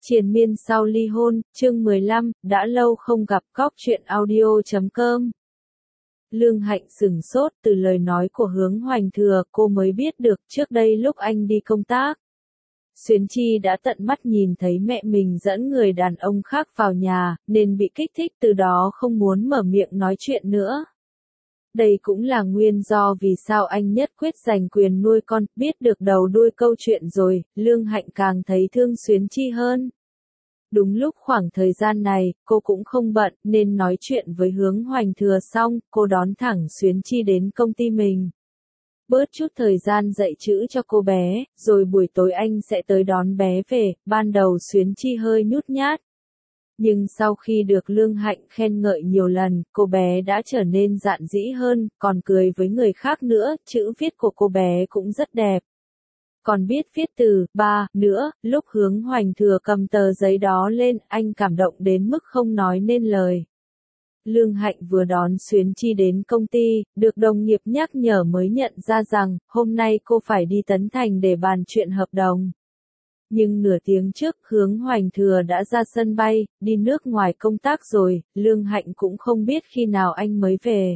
Triền miên sau ly hôn, chương 15, đã lâu không gặp. Cóc truyện audio.com. Lương Hạnh sửng sốt, từ lời nói của Hướng Hoành Thừa, cô mới biết được trước đây lúc anh đi công tác, Xuyến Chi đã tận mắt nhìn thấy mẹ mình dẫn người đàn ông khác vào nhà, nên bị kích thích, từ đó không muốn mở miệng nói chuyện nữa. Đây cũng là nguyên do vì sao anh nhất quyết giành quyền nuôi con. Biết được đầu đuôi câu chuyện rồi, Lương Hạnh càng thấy thương Xuyến Chi hơn. Đúng lúc khoảng thời gian này, cô cũng không bận, nên nói chuyện với Hướng Hoành Thừa xong, cô đón thẳng Xuyến Chi đến công ty mình. Bớt chút thời gian dạy chữ cho cô bé, rồi buổi tối anh sẽ tới đón bé về. Ban đầu Xuyến Chi hơi nhút nhát. Nhưng sau khi được Lương Hạnh khen ngợi nhiều lần, cô bé đã trở nên dạn dĩ hơn, còn cười với người khác nữa. Chữ viết của cô bé cũng rất đẹp. Còn biết viết từ ba nữa. Lúc Hướng Hoành Thừa cầm tờ giấy đó lên, anh cảm động đến mức không nói nên lời. Lương Hạnh vừa đón Xuyến Chi đến công ty, được đồng nghiệp nhắc nhở mới nhận ra rằng, hôm nay cô phải đi Tấn Thành để bàn chuyện hợp đồng. Nhưng nửa tiếng trước, Hướng Hoành Thừa đã ra sân bay, đi nước ngoài công tác rồi. Lương Hạnh cũng không biết khi nào anh mới về.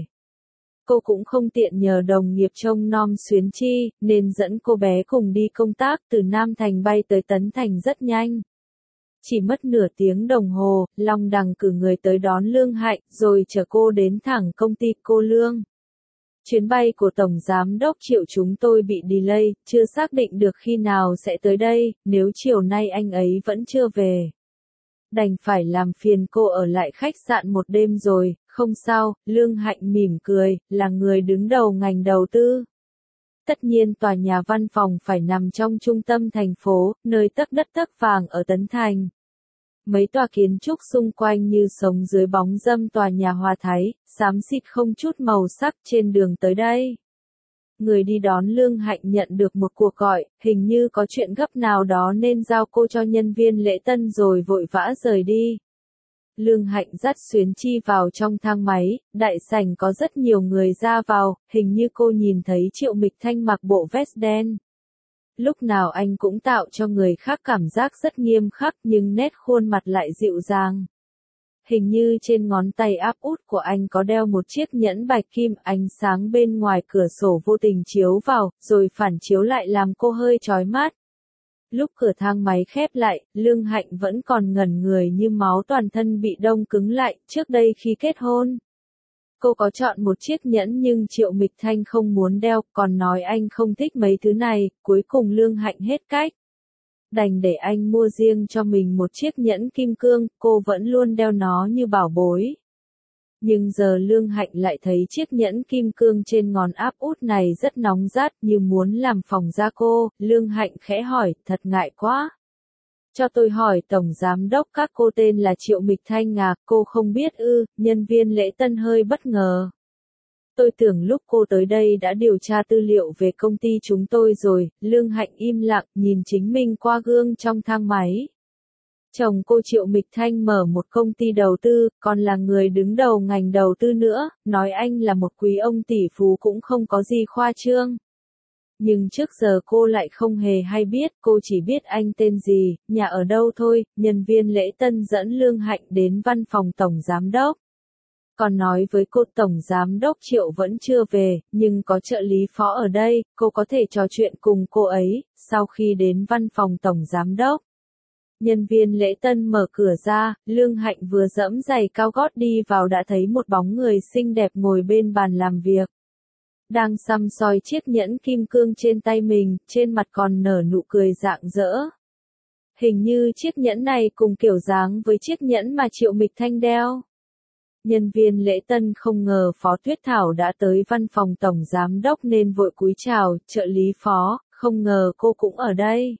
Cô cũng không tiện nhờ đồng nghiệp trông nom Xuyến Chi, nên dẫn cô bé cùng đi công tác. Từ Nam Thành bay tới Tấn Thành rất nhanh. Chỉ mất nửa tiếng đồng hồ, Long Đằng cử người tới đón Lương Hạnh, rồi chở cô đến thẳng công ty. Cô Lương, chuyến bay của Tổng Giám đốc Triệu chúng tôi bị delay, chưa xác định được khi nào sẽ tới đây. Nếu chiều nay anh ấy vẫn chưa về, đành phải làm phiền cô ở lại khách sạn một đêm rồi. Không sao, Lương Hạnh mỉm cười, là người đứng đầu ngành đầu tư. Tất nhiên tòa nhà văn phòng phải nằm trong trung tâm thành phố, nơi tấc đất tấc vàng ở Tấn Thành. Mấy tòa kiến trúc xung quanh như sống dưới bóng râm tòa nhà Hòa Thái, xám xịt không chút màu sắc. Trên đường tới đây, người đi đón Lương Hạnh nhận được một cuộc gọi, hình như có chuyện gấp nào đó nên giao cô cho nhân viên lễ tân rồi vội vã rời đi. Lương Hạnh dắt Xuyến Chi vào trong thang máy, đại sảnh có rất nhiều người ra vào, hình như cô nhìn thấy Triệu Mịch Thanh mặc bộ vest đen. Lúc nào anh cũng tạo cho người khác cảm giác rất nghiêm khắc, nhưng nét khuôn mặt lại dịu dàng. Hình như trên ngón tay áp út của anh có đeo một chiếc nhẫn bạch kim. Ánh sáng bên ngoài cửa sổ vô tình chiếu vào, rồi phản chiếu lại làm cô hơi chói mắt. Lúc cửa thang máy khép lại, Lương Hạnh vẫn còn ngẩn người như máu, toàn thân bị đông cứng lại. Trước đây khi kết hôn, cô có chọn một chiếc nhẫn nhưng Triệu Mịch Thanh không muốn đeo, còn nói anh không thích mấy thứ này. Cuối cùng Lương Hạnh hết cách, đành để anh mua riêng cho mình một chiếc nhẫn kim cương. Cô vẫn luôn đeo nó như bảo bối. Nhưng giờ Lương Hạnh lại thấy chiếc nhẫn kim cương trên ngón áp út này rất nóng rát, như muốn làm phỏng da cô. Lương Hạnh khẽ hỏi, thật ngại quá. Cho tôi hỏi Tổng Giám đốc các cô tên là Triệu Mịch Thanh à? Cô không biết ư? Nhân viên lễ tân hơi bất ngờ. Tôi tưởng lúc cô tới đây đã điều tra tư liệu về công ty chúng tôi rồi. Lương Hạnh im lặng, nhìn chính mình qua gương trong thang máy. Chồng cô Triệu Mịch Thanh mở một công ty đầu tư, còn là người đứng đầu ngành đầu tư nữa. Nói anh là một quý ông tỷ phú cũng không có gì khoa trương. Nhưng trước giờ cô lại không hề hay biết, cô chỉ biết anh tên gì, nhà ở đâu thôi. Nhân viên lễ tân dẫn Lương Hạnh đến văn phòng Tổng Giám đốc. Còn nói với cô Tổng Giám đốc Triệu vẫn chưa về, nhưng có trợ lý phó ở đây, cô có thể trò chuyện cùng cô ấy. Sau khi đến văn phòng Tổng Giám đốc, nhân viên lễ tân mở cửa ra, Lương Hạnh vừa dẫm giày cao gót đi vào đã thấy một bóng người xinh đẹp ngồi bên bàn làm việc. Đang săm soi chiếc nhẫn kim cương trên tay mình, trên mặt còn nở nụ cười rạng rỡ. Hình như chiếc nhẫn này cùng kiểu dáng với chiếc nhẫn mà Triệu Mịch Thanh đeo. Nhân viên lễ tân không ngờ Phó Tuyết Thảo đã tới văn phòng Tổng Giám đốc nên vội cúi chào. Trợ lý Phó, không ngờ cô cũng ở đây.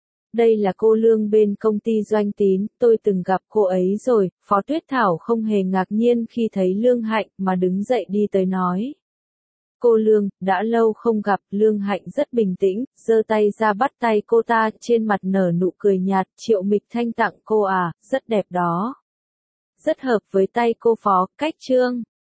Đây là cô Lương bên công ty Doanh Tín, tôi từng gặp cô ấy rồi. Phó Tuyết Thảo không hề ngạc nhiên khi thấy Lương Hạnh, mà đứng dậy đi tới nói. Cô Lương, đã lâu không gặp. Lương Hạnh rất bình tĩnh, giơ tay ra bắt tay cô ta, trên mặt nở nụ cười nhạt. Triệu Mịch Thanh tặng cô à, rất đẹp đó. Rất hợp với tay cô Phó. Cách trương.